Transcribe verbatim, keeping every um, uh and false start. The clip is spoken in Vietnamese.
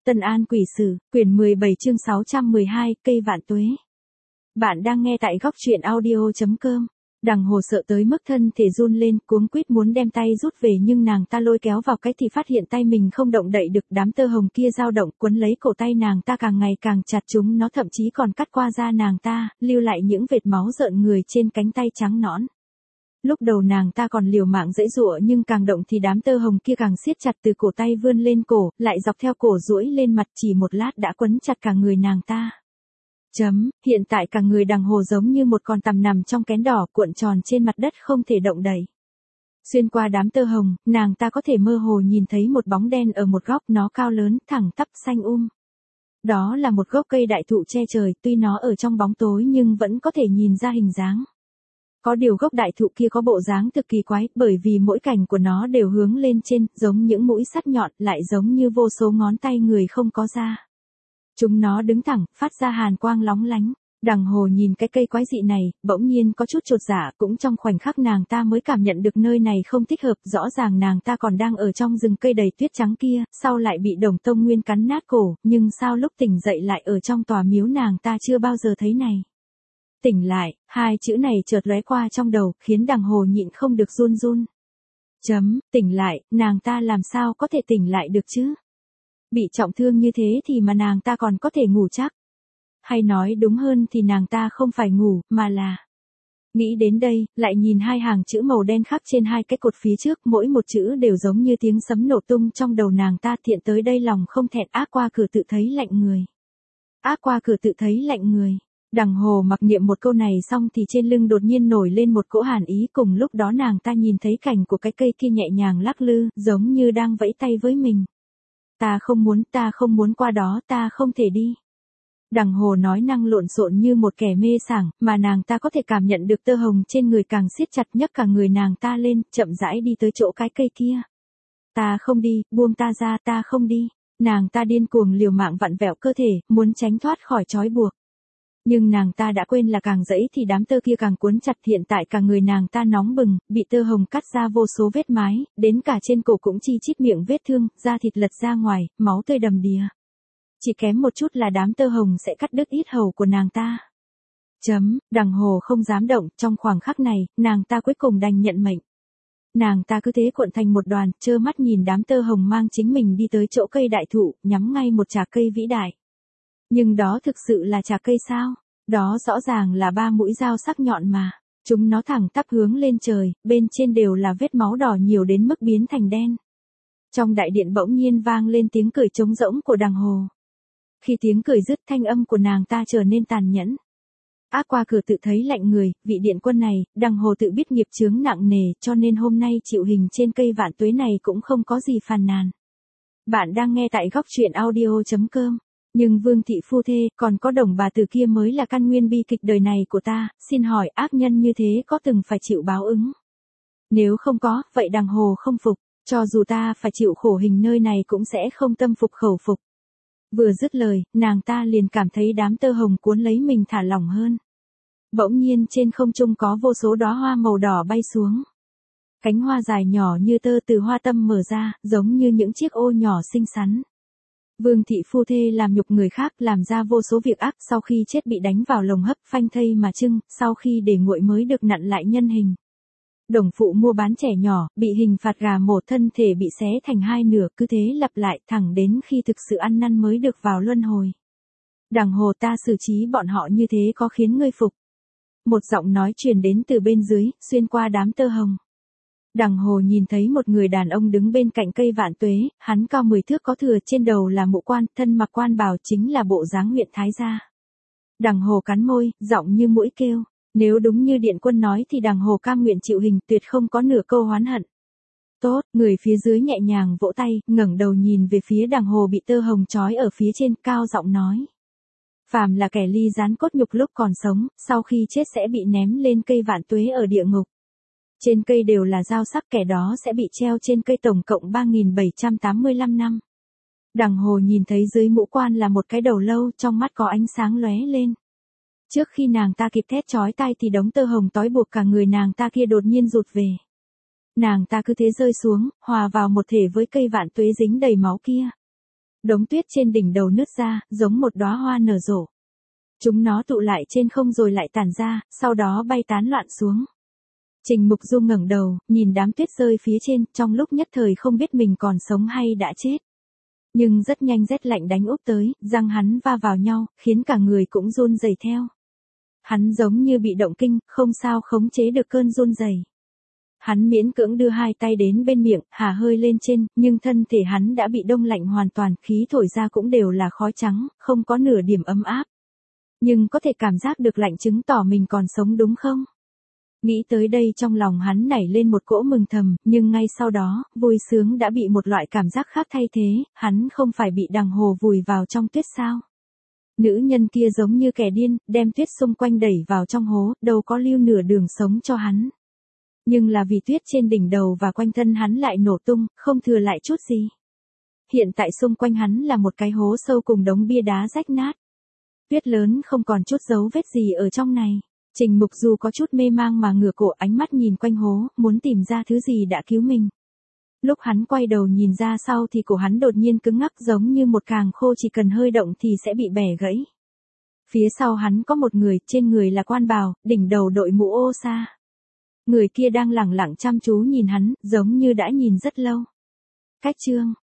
Tân An Quỷ Sử, quyển mười bảy chương sáu trăm mười hai, cây vạn tuế. Bạn đang nghe tại góc truyện audio chấm com. Đằng Hồ sợ tới mức thân thể run lên, cuống quýt muốn đem tay rút về nhưng nàng ta lôi kéo vào cái thì phát hiện tay mình không động đậy được, đám tơ hồng kia dao động quấn lấy cổ tay nàng ta càng ngày càng chặt, chúng nó thậm chí còn cắt qua da nàng ta, lưu lại những vệt máu rợn người trên cánh tay trắng nõn. Lúc đầu nàng ta còn liều mạng giãy giụa nhưng càng động thì đám tơ hồng kia càng siết chặt, từ cổ tay vươn lên cổ, lại dọc theo cổ duỗi lên mặt, chỉ một lát đã quấn chặt cả người nàng ta. Chấm, hiện tại cả người Đằng Hồ giống như một con tằm nằm trong kén đỏ cuộn tròn trên mặt đất không thể động đậy. Xuyên qua đám tơ hồng, nàng ta có thể mơ hồ nhìn thấy một bóng đen ở một góc, nó cao lớn, thẳng tắp, xanh um. Đó là một gốc cây đại thụ che trời, tuy nó ở trong bóng tối nhưng vẫn có thể nhìn ra hình dáng. Có điều gốc đại thụ kia có bộ dáng cực kỳ quái, bởi vì mỗi cành của nó đều hướng lên trên, giống những mũi sắt nhọn, lại giống như vô số ngón tay người không có da. Chúng nó đứng thẳng, phát ra hàn quang lóng lánh. Đằng Hồ nhìn cái cây quái dị này, bỗng nhiên có chút chột dạ, cũng trong khoảnh khắc nàng ta mới cảm nhận được nơi này không thích hợp, rõ ràng nàng ta còn đang ở trong rừng cây đầy tuyết trắng kia, sau lại bị Đồng Tông Nguyên cắn nát cổ, nhưng sao lúc tỉnh dậy lại ở trong tòa miếu nàng ta chưa bao giờ thấy này. Tỉnh lại, hai chữ này chợt lóe qua trong đầu, khiến Đằng Hồ nhịn không được run run. Chấm, tỉnh lại, nàng ta làm sao có thể tỉnh lại được chứ? Bị trọng thương như thế thì mà nàng ta còn có thể ngủ chắc. Hay nói đúng hơn thì nàng ta không phải ngủ, mà là... Nghĩ đến đây, lại nhìn hai hàng chữ màu đen khắc trên hai cái cột phía trước, mỗi một chữ đều giống như tiếng sấm nổ tung trong đầu nàng ta, thiện tới đây lòng không thẹn, ác qua cửa tự thấy lạnh người. Ác qua cửa tự thấy lạnh người. Đằng Hồ mặc niệm một câu này xong thì trên lưng đột nhiên nổi lên một cỗ hàn ý, cùng lúc đó nàng ta nhìn thấy cành của cái cây kia nhẹ nhàng lắc lư, giống như đang vẫy tay với mình. Ta không muốn, ta không muốn qua đó, ta không thể đi. Đằng Hồ nói năng lộn xộn như một kẻ mê sảng, mà nàng ta có thể cảm nhận được tơ hồng trên người càng siết chặt, nhấc cả người nàng ta lên, chậm rãi đi tới chỗ cái cây kia. Ta không đi, buông ta ra, ta không đi. Nàng ta điên cuồng liều mạng vặn vẹo cơ thể, muốn tránh thoát khỏi trói buộc. Nhưng nàng ta đã quên là càng giãy thì đám tơ kia càng cuốn chặt, hiện tại cả người nàng ta nóng bừng, bị tơ hồng cắt ra vô số vết mái, đến cả trên cổ cũng chi chít miệng vết thương, da thịt lật ra ngoài, máu tươi đầm đìa. Chỉ kém một chút là đám tơ hồng sẽ cắt đứt yết hầu của nàng ta. Chấm, Đằng Hồ không dám động, trong khoảng khắc này, nàng ta cuối cùng đành nhận mệnh. Nàng ta cứ thế cuộn thành một đoàn, trơ mắt nhìn đám tơ hồng mang chính mình đi tới chỗ cây đại thụ, nhắm ngay một chạc cây vĩ đại. Nhưng đó thực sự là chạc cây sao? Đó rõ ràng là ba mũi dao sắc nhọn mà. Chúng nó thẳng tắp hướng lên trời, bên trên đều là vết máu đỏ nhiều đến mức biến thành đen. Trong đại điện bỗng nhiên vang lên tiếng cười trống rỗng của Đằng Hồ. Khi tiếng cười dứt, thanh âm của nàng ta trở nên tàn nhẫn. Ác qua cửa tự thấy lạnh người, vị điện quân này, Đằng Hồ tự biết nghiệp chướng nặng nề, cho nên hôm nay chịu hình trên cây vạn tuế này cũng không có gì phàn nàn. Bạn đang nghe tại góc truyện audio chấm com. Nhưng Vương thị phu thê, còn có Đồng bà tử kia mới là căn nguyên bi kịch đời này của ta, xin hỏi ác nhân như thế có từng phải chịu báo ứng? Nếu không có, vậy Đằng Hồ không phục, cho dù ta phải chịu khổ hình nơi này cũng sẽ không tâm phục khẩu phục. Vừa dứt lời, nàng ta liền cảm thấy đám tơ hồng cuốn lấy mình thả lỏng hơn. Bỗng nhiên trên không trung có vô số đóa hoa màu đỏ bay xuống. Cánh hoa dài nhỏ như tơ từ hoa tâm mở ra, giống như những chiếc ô nhỏ xinh xắn. Vương thị phu thê làm nhục người khác, làm ra vô số việc ác, sau khi chết bị đánh vào lồng hấp phanh thây mà chưng, sau khi để nguội mới được nặn lại nhân hình. Đồng phụ mua bán trẻ nhỏ, bị hình phạt gà mổ, thân thể bị xé thành hai nửa, cứ thế lặp lại thẳng đến khi thực sự ăn năn mới được vào luân hồi. Đằng Hồ, ta xử trí bọn họ như thế có khiến ngươi phục? Một giọng nói truyền đến từ bên dưới, xuyên qua đám tơ hồng. Đằng Hồ nhìn thấy một người đàn ông đứng bên cạnh cây vạn tuế, hắn cao mười thước có thừa, trên đầu là mũ quan, thân mặc quan bào, chính là bộ dáng huyện thái gia. Đằng Hồ cắn môi, giọng như mũi kêu, nếu đúng như điện quân nói thì Đằng Hồ cam nguyện chịu hình, tuyệt không có nửa câu oán hận. Tốt, người phía dưới nhẹ nhàng vỗ tay, ngẩng đầu nhìn về phía Đằng Hồ bị tơ hồng trói ở phía trên, cao giọng nói. Phàm là kẻ ly gián cốt nhục lúc còn sống, sau khi chết sẽ bị ném lên cây vạn tuế ở địa ngục. Trên cây đều là dao sắc, kẻ đó sẽ bị treo trên cây tổng cộng ba nghìn bảy trăm tám mươi lăm năm. Đằng Hồ nhìn thấy dưới mũ quan là một cái đầu lâu, trong mắt có ánh sáng lóe lên. Trước khi nàng ta kịp thét chói tai thì đống tơ hồng trói buộc cả người nàng ta kia đột nhiên rụt về. Nàng ta cứ thế rơi xuống, hòa vào một thể với cây vạn tuế dính đầy máu kia. đống tuyết trên đỉnh đầu nứt ra, giống một đóa hoa nở rộ. Chúng nó tụ lại trên không rồi lại tản ra, sau đó bay tán loạn xuống. Trình Mục Du ngẩng đầu, nhìn đám tuyết rơi phía trên, trong lúc nhất thời không biết mình còn sống hay đã chết. Nhưng rất nhanh rét lạnh đánh úp tới, răng hắn va vào nhau, khiến cả người cũng run rẩy theo. Hắn giống như bị động kinh, không sao khống chế được cơn run rẩy. Hắn miễn cưỡng đưa hai tay đến bên miệng, hả hơi lên trên, nhưng thân thể hắn đã bị đông lạnh hoàn toàn, khí thổi ra cũng đều là khói trắng, không có nửa điểm ấm áp. Nhưng có thể cảm giác được lạnh chứng tỏ mình còn sống đúng không? Nghĩ tới đây trong lòng hắn nảy lên một cỗ mừng thầm, nhưng ngay sau đó, vui sướng đã bị một loại cảm giác khác thay thế, hắn không phải bị đằng hồ vùi vào trong tuyết sao? Nữ nhân kia giống như kẻ điên, đem tuyết xung quanh đẩy vào trong hố, đâu có lưu nửa đường sống cho hắn. Nhưng là vì tuyết trên đỉnh đầu và quanh thân hắn lại nổ tung, không thừa lại chút gì. Hiện tại xung quanh hắn là một cái hố sâu cùng đống bia đá rách nát. Tuyết lớn không còn chút dấu vết gì ở trong này. Trình Mục Du có chút mê mang mà ngửa cổ, ánh mắt nhìn quanh hố, muốn tìm ra thứ gì đã cứu mình. Lúc hắn quay đầu nhìn ra sau thì cổ hắn đột nhiên cứng ngắc giống như một càng khô, chỉ cần hơi động thì sẽ bị bẻ gãy. Phía sau hắn có một người, trên người là quan bào, đỉnh đầu đội mũ ô sa. Người kia đang lẳng lặng chăm chú nhìn hắn, giống như đã nhìn rất lâu. Cách chương